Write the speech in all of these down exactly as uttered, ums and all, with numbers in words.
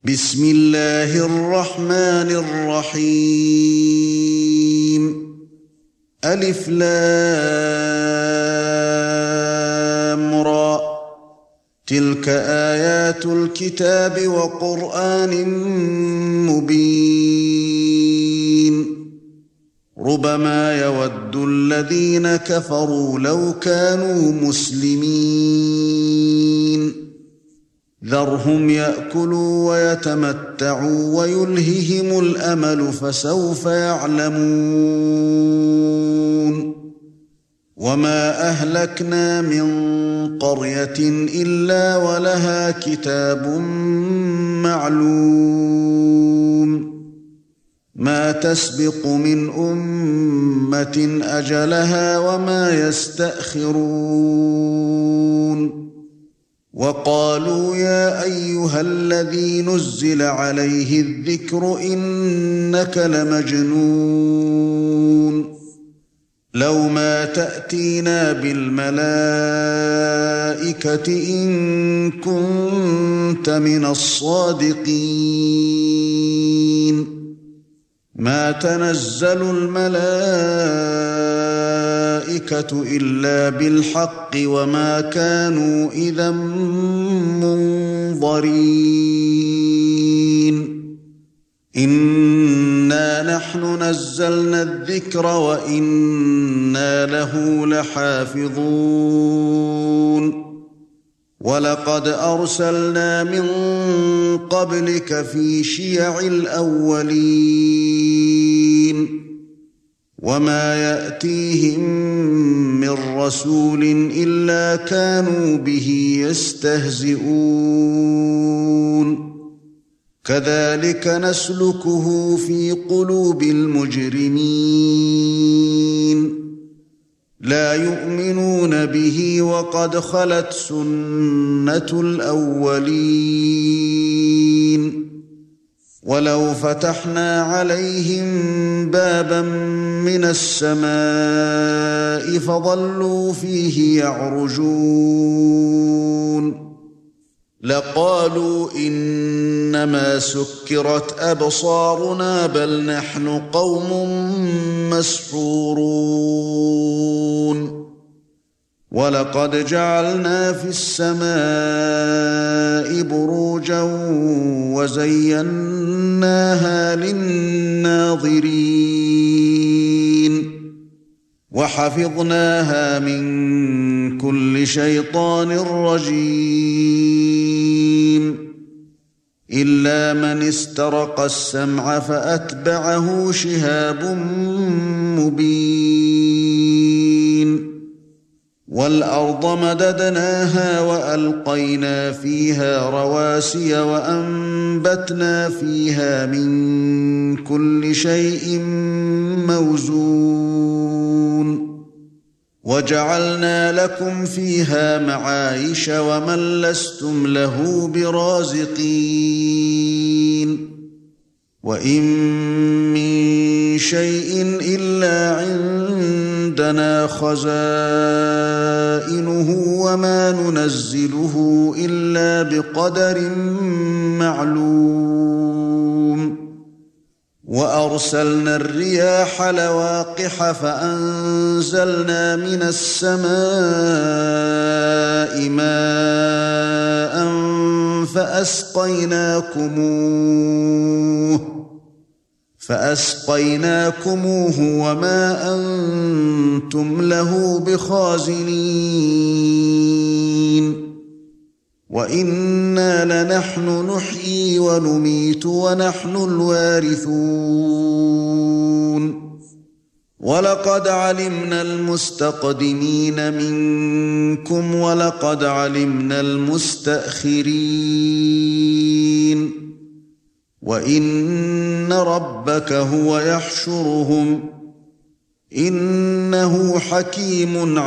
بسم الله الرحمن الرحيم ألف لام را تلك آيات الكتاب وقرآن مبين ربما يود الذين كفروا لو كانوا مسلمين ذرهم يأكلوا ويتمتعوا ويلههم الأمل فسوف يعلمون وما أهلكنا من قرية إلا ولها كتاب معلوم ما تسبق من أمة أجلها وما يستأخرون وقالوا يا أيها الذي نزل عليه الذكر إنك لمجنون لو ما تأتينا بالملائكة إن كنت من الصادقين ما تنزل الملائكة إلا بالحق وما كانوا إذا منظرين إنا نحن نزلنا الذكر وإنا له لحافظون وَلَقَدْ أَرْسَلْنَا مِن قَبْلِكَ فِي شِيَعِ الْأَوَّلِينَ وَمَا يَأْتِيهِم مِّن رَّسُولٍ إِلَّا كَانُوا بِهِ يَسْتَهْزِئُونَ كَذَلِكَ نَسْلُكُهُ فِي قُلُوبِ الْمُجْرِمِينَ لا يؤمنون به وقد خلت سنة الأولين ولو فتحنا عليهم بابا من السماء فظلوا فيه يعرجون لقالوا إنما سكرت أبصارنا بل نحن قوم مسحورون ولقد جعلنا في السماء بروجا وزيناها للناظرين وحفظناها من كل شيطان رجيم إلا من استرق السمع فأتبعه شهاب مبين والأرض مددناها وألقينا فيها رواسي وأنبتنا فيها من كل شيء موزون وجعلنا لكم فيها معايش ومن لستم له برازقين وإن من شيء إلا عندنا خزائنه وما ننزله إلا بقدر معلوم وأرسلنا الرياح لواقح فأنزلنا من السماء ماء فأسقيناكموه فأسقيناكموه وما أنتم له بخازنين وإنا لنحن نحيي ونميت ونحن الوارثون ولقد علمنا المستقدمين منكم ولقد علمنا المستأخرين وإن ربك هو يحشرهم إنه حكيم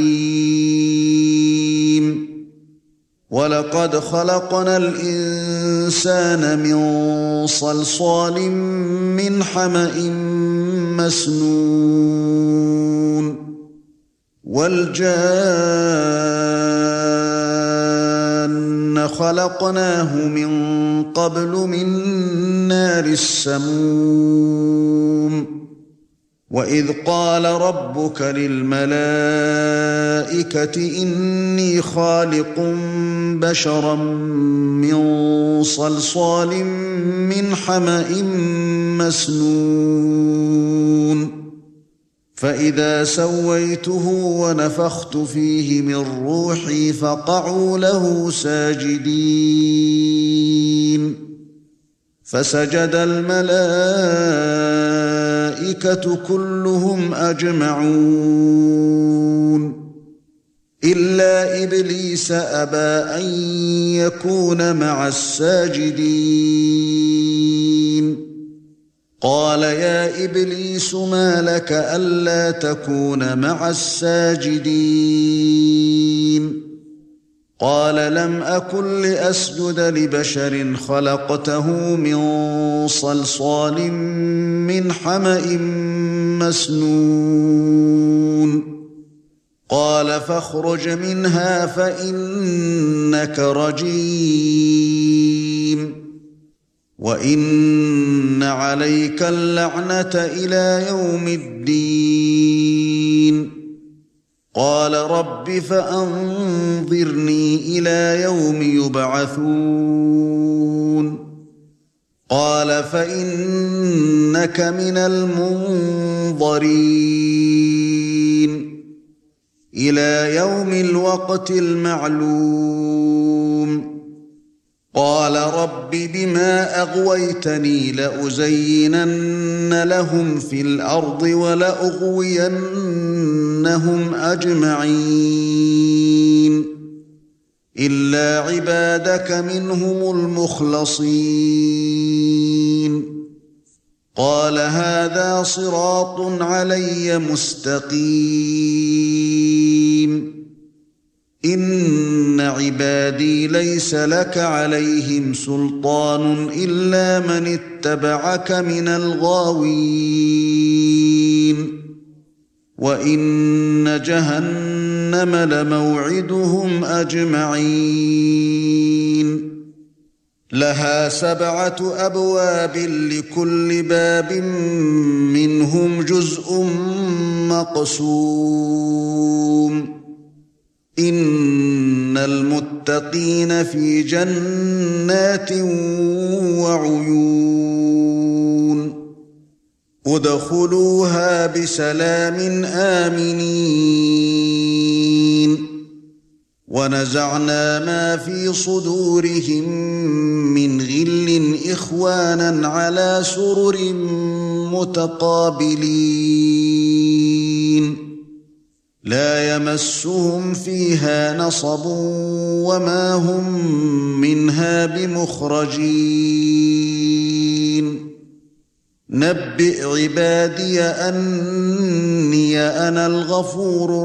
عليم وَلَقَدْ خَلَقْنَا الْإِنسَانَ مِنْ صَلْصَالٍ مِنْ حَمَإٍ مَسْنُونٍ وَالْجَانَّ كنا خلقناه من قبل من نار السموم وإذ قال ربك للملائكة إني خالق بشرا من صلصال من حمأ مسنون فإذا سويته ونفخت فيه من روحي فقعوا له ساجدين فسجد الملائكة كلهم أجمعون إلا إبليس أبى أن يكون مع الساجدين قال يا إبليس ما لك ألا تكون مع الساجدين قال لم أكن لأسجد لبشر خلقته من صلصال من حمأ مسنون قال فاخرج منها فإنك رجيم وإن عليك اللعنة إلى يوم الدين قال رب فأنظرني إلى يوم يبعثون قال فإنك من المنظرين إلى يوم الوقت المعلوم قال رب بما أغويتني لأزينن لهم في الأرض ولأغوينهم أجمعين إلا عبادك منهم المخلصين قال هذا صراط علي مستقيم إن عبادي ليس لك عليهم سلطان إلا من اتبعك من الغاوين وإن جهنم لموعدهم أجمعين لها سبعة أبواب لكل باب منهم جزء مقسوم إن المتقين في جنات وعيون ادخلوها بسلام آمنين ونزعنا ما في صدورهم من غل إخوانا على سرر متقابلين لا يمسهم فيها نصب وما هم منها بمخرجين نبئ عبادي أني أنا الغفور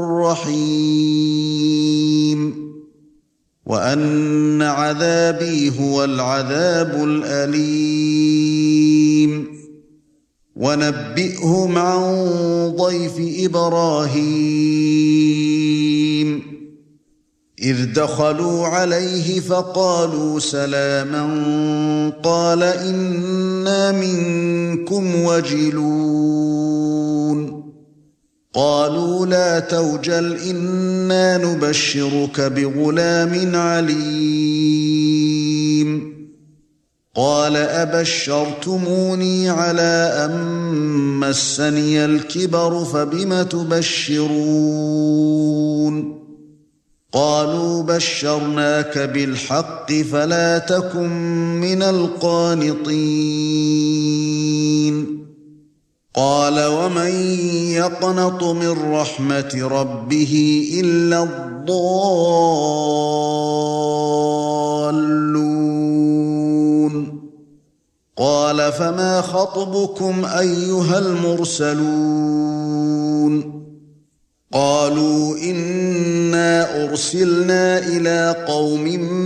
الرحيم وأن عذابي هو العذاب الأليم ونبئهم عن ضيف إبراهيم إذ دخلوا عليه فقالوا سلاما قال إنا منكم وجلون قالوا لا توجل إنا نبشرك بغلام عليم قال أبشرتموني على أن مسني الكبر فبم تبشرون قالوا بشرناك بالحق فلا تكن من القانطين قال ومن يقنط من رحمة ربه إلا الضالون قال فما خطبكم أيها المرسلون قالوا إنا أرسلنا إلى قوم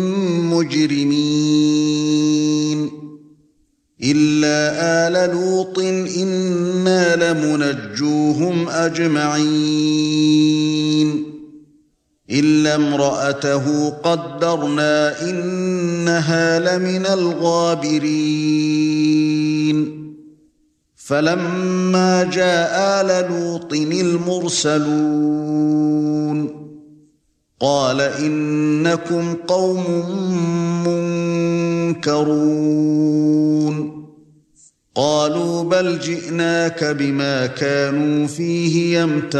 مجرمين إلا آل لوط إنا لمنجوهم أجمعين إلا امرأته قدرنا إنها لمن الغابرين فلما جاء آل لوط المرسلون قال إنكم قوم منكرون قالوا بل جئناك بما كانوا فيه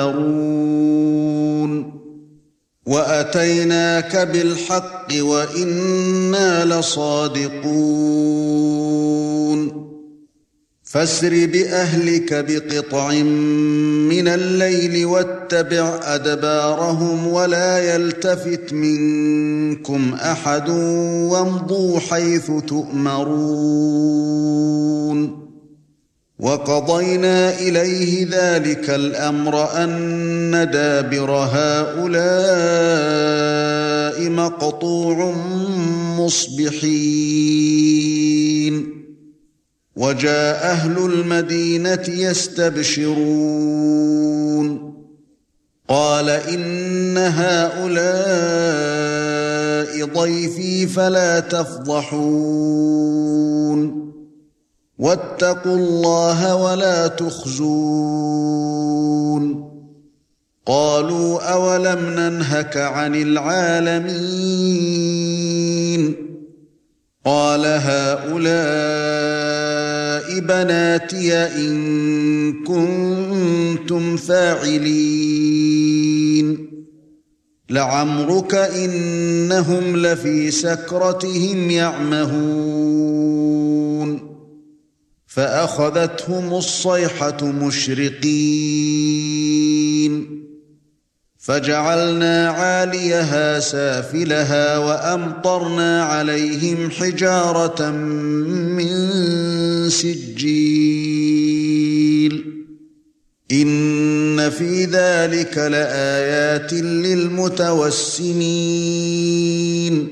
يمترون وأتيناك بالحق وإنا لصادقون فاسر بأهلك بقطع من الليل واتبع أدبارهم ولا يلتفت منكم أحد وامضوا حيث تؤمرون وقضينا إليه ذلك الأمر أن دابر هؤلاء مقطوع مصبحين وجاء أهل المدينة يستبشرون قال إن هؤلاء ضيفي فلا تفضحون واتقوا الله ولا تخزون قالوا أولم ننهك عن العالمين قال هؤلاء بناتي إن كنتم فاعلين لعمرك إنهم لفي سكرتهم يعمهون فأخذتهم الصيحة مشرقين فجعلنا عاليها سافلها وأمطرنا عليهم حجارة من سجيل إن في ذلك لآيات للمتوسمين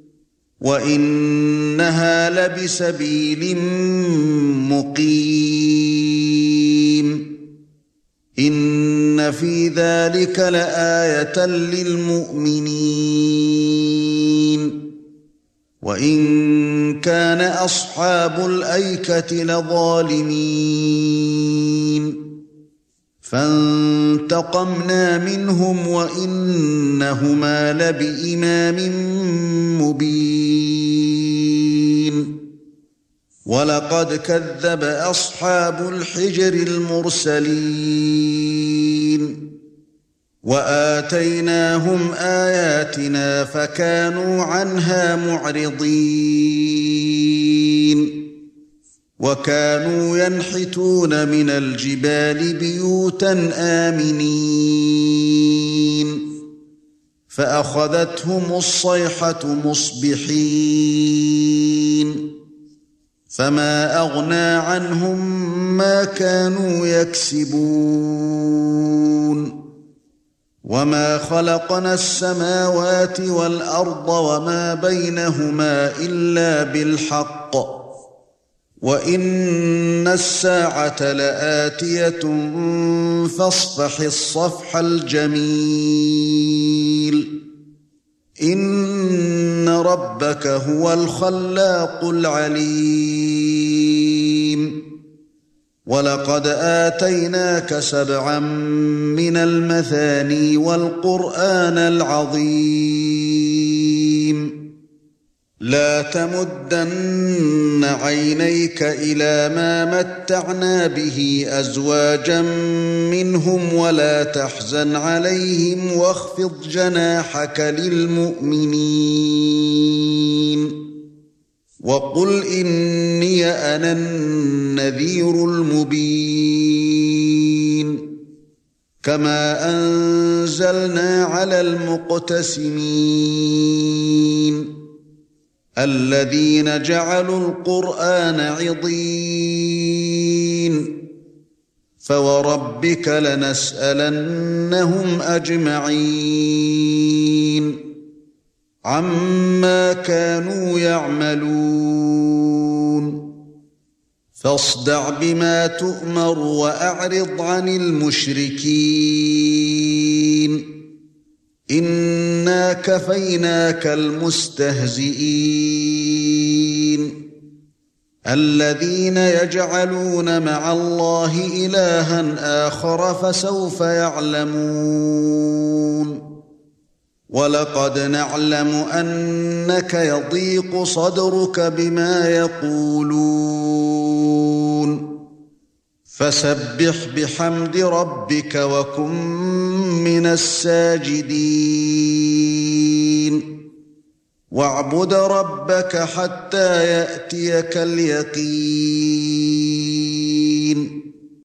وإنها لبسبيل مقيم إن في ذلك لآية للمؤمنين وإن كان أصحاب الأيكة لظالمين فانتقمنا منهم وإنهما لبإمام مبين ولقد كذب أصحاب الحجر المرسلين وآتيناهم آياتنا فكانوا عنها معرضين وكانوا ينحتون من الجبال بيوتا آمنين فأخذتهم الصيحة مصبحين فما أغنى عنهم ما كانوا يكسبون وما خلقنا السماوات والأرض وما بينهما إلا بالحق وإن الساعة لآتية فاصفح الصفح الجميل إن ربك هو الخلاق العليم ولقد آتيناك سبعا من المثاني والقرآن العظيم لا تمدن عينيك إلى ما متعنا به أزواجا منهم ولا تحزن عليهم واخفض جناحك للمؤمنين وقل إني أنا النذير المبين كما أنزلنا على المقتسمين الذين جعلوا القرآن عضين فوربك لنسألنهم أجمعين عما كانوا يعملون فاصدع بما تؤمر وأعرض عن المشركين إِنَّا كَفَيْنَاكَ الْمُسْتَهْزِئِينَ الَّذِينَ يَجْعَلُونَ مَعَ اللَّهِ إِلَٰهًا آخَرَ فَسَوْفَ يَعْلَمُونَ وَلَقَدْ نَعْلَمُ أَنَّكَ يَضِيقُ صَدْرُكَ بِمَا يَقُولُونَ فَسَبِّحْ بِحَمْدِ رَبِّكَ وَكُن مِّنَ السَّاجِدِينَ وَاعْبُدْ رَبَّكَ حَتَّى يَأْتِيَكَ الْيَقِينُ